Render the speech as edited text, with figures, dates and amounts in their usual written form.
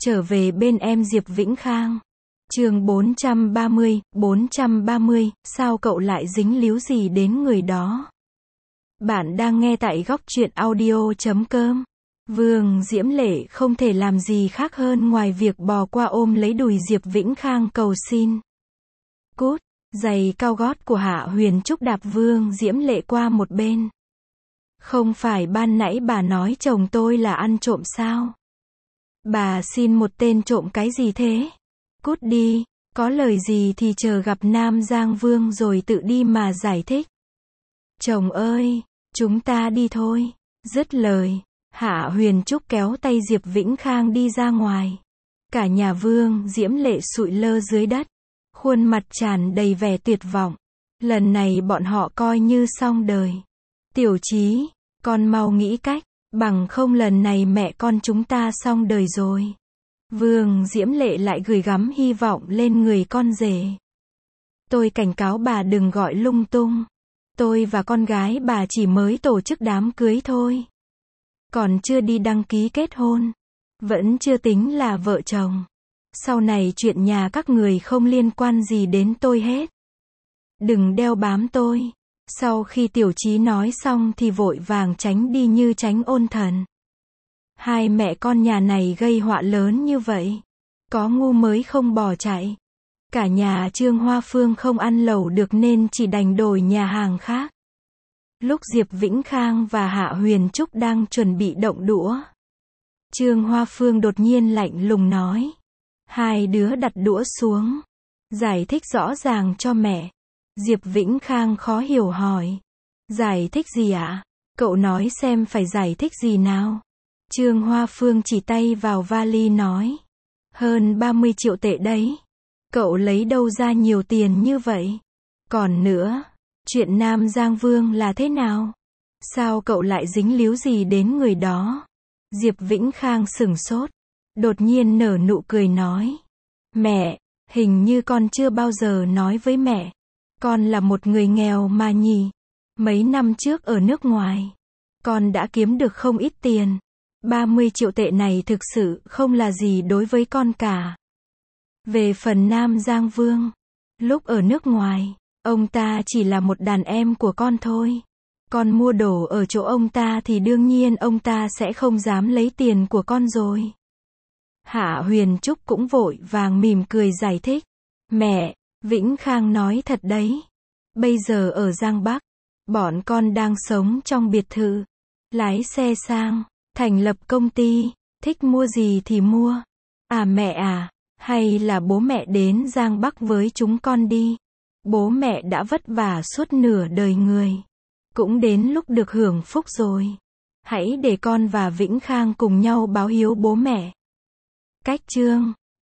Trở về bên em Diệp Vĩnh Khang. Chương 430, sao cậu lại dính líu gì đến người đó? Bạn đang nghe tại góc truyện audio.com. Vương Diễm Lệ không thể làm gì khác hơn ngoài việc bò qua ôm lấy đùi Diệp Vĩnh Khang cầu xin. Cút, giày cao gót của Hạ Huyền Trúc đạp Vương Diễm Lệ qua một bên. Không phải ban nãy bà nói chồng tôi là ăn trộm sao? Bà xin một tên trộm cái gì thế? Cút đi, có lời gì thì chờ gặp Nam Giang Vương rồi tự đi mà giải thích. Chồng ơi, chúng ta đi thôi. Dứt lời, Hạ Huyền Trúc kéo tay Diệp Vĩnh Khang đi ra ngoài. Cả nhà Vương Diễm Lệ sụi lơ dưới đất, khuôn mặt tràn đầy vẻ tuyệt vọng. Lần này bọn họ coi như xong đời. Tiểu Chí, con mau nghĩ cách, bằng không lần này mẹ con chúng ta xong đời rồi. Vương Diễm Lệ lại gửi gắm hy vọng lên người con rể. Tôi cảnh cáo bà đừng gọi lung tung. Tôi và con gái bà chỉ mới tổ chức đám cưới thôi. Còn chưa đi đăng ký kết hôn. Vẫn chưa tính là vợ chồng. Sau này chuyện nhà các người không liên quan gì đến tôi hết. Đừng đeo bám tôi. Sau khi Tiểu Chí nói xong thì vội vàng tránh đi như tránh ôn thần. Hai mẹ con nhà này gây họa lớn như vậy. Có ngu mới không bỏ chạy. Cả nhà Trương Hoa Phương không ăn lẩu được nên chỉ đành đổi nhà hàng khác. Lúc Diệp Vĩnh Khang và Hạ Huyền Trúc đang chuẩn bị động đũa, Trương Hoa Phương đột nhiên lạnh lùng nói. Hai đứa đặt đũa xuống. Giải thích rõ ràng cho mẹ. Diệp Vĩnh Khang khó hiểu hỏi. Giải thích gì ạ? Cậu nói xem phải giải thích gì nào? Trương Hoa Phương chỉ tay vào vali nói. Hơn 30 triệu tệ đấy. Cậu lấy đâu ra nhiều tiền như vậy? Còn nữa, chuyện Nam Giang Vương là thế nào? Sao cậu lại dính líu gì đến người đó? Diệp Vĩnh Khang sửng sốt. Đột nhiên nở nụ cười nói. Mẹ, hình như con chưa bao giờ nói với mẹ. Con là một người nghèo mà nhỉ. Mấy năm trước ở nước ngoài, con đã kiếm được không ít tiền. 30 triệu tệ này thực sự không là gì đối với con cả. Về phần Nam Giang Vương, lúc ở nước ngoài, ông ta chỉ là một đàn em của con thôi. Con mua đồ ở chỗ ông ta thì đương nhiên ông ta sẽ không dám lấy tiền của con rồi. Hạ Huyền Trúc cũng vội vàng mỉm cười giải thích. Mẹ, Vĩnh Khang nói thật đấy. Bây giờ ở Giang Bắc, bọn con đang sống trong biệt thự, lái xe sang, thành lập công ty, thích mua gì thì mua. À mẹ à, hay là bố mẹ đến Giang Bắc với chúng con đi. Bố mẹ đã vất vả suốt nửa đời người. Cũng đến lúc được hưởng phúc rồi. Hãy để con và Vĩnh Khang cùng nhau báo hiếu bố mẹ. Cách chương